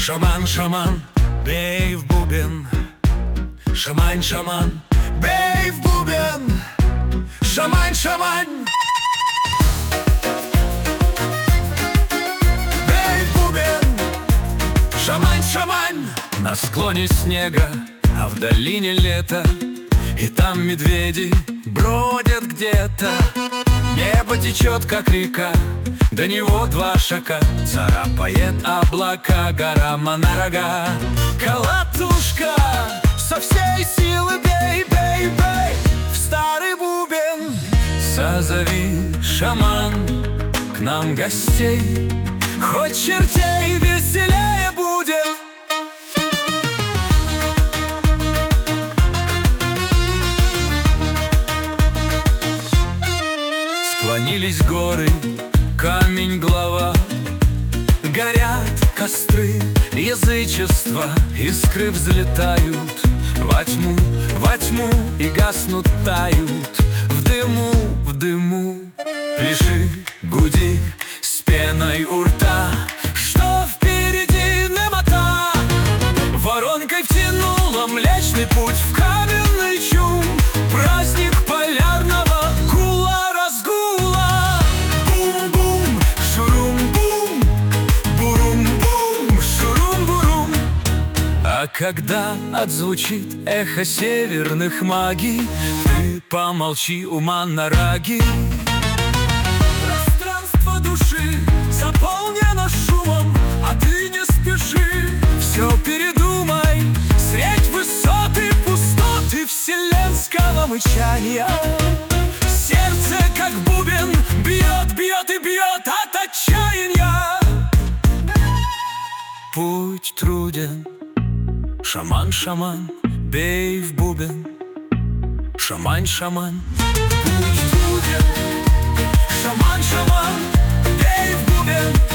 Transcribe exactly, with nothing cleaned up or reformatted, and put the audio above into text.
Шаман, шаман, бей в бубен. Шамань, шаман, бей в бубен. Шамань, шамань, бей в бубен. Шамань, шамань. На склоне снега, а в долине лето, и там медведи бродят где-то. Небо течет, как река, до него два шага. Царапает облака гора Монорога. Колотушка, со всей силы бей, бей, бей в старый бубен. Созови, шаман, к нам гостей, хоть чертей веселее будет. Склонились горы, камень глава, горят костры язычества, искры взлетают во тьму, во тьму и гаснут, тают в дыму, в дыму. Пляши, гуди с пеной у рта, что впереди немота. Воронкой втянула Млечный Путь в каменный чум. Праздник полярного гула разгула. Бум-бум, шурум-бум, бурум-бум, шурум-бурум. А когда отзвучит эхо северных магий, ты помолчи, у Монораги. Пространство души заполнено шумом, а ты не спеши. Все передумай, средь высоты пустоты вселенского мычания. Сердце, как бубен, бьет, бьет и бьет от отчаяния. Путь труден, шаман, шаман, бей в бубен. Шамань, шаман, путь труден. Шаман, шаман, бей в бубен.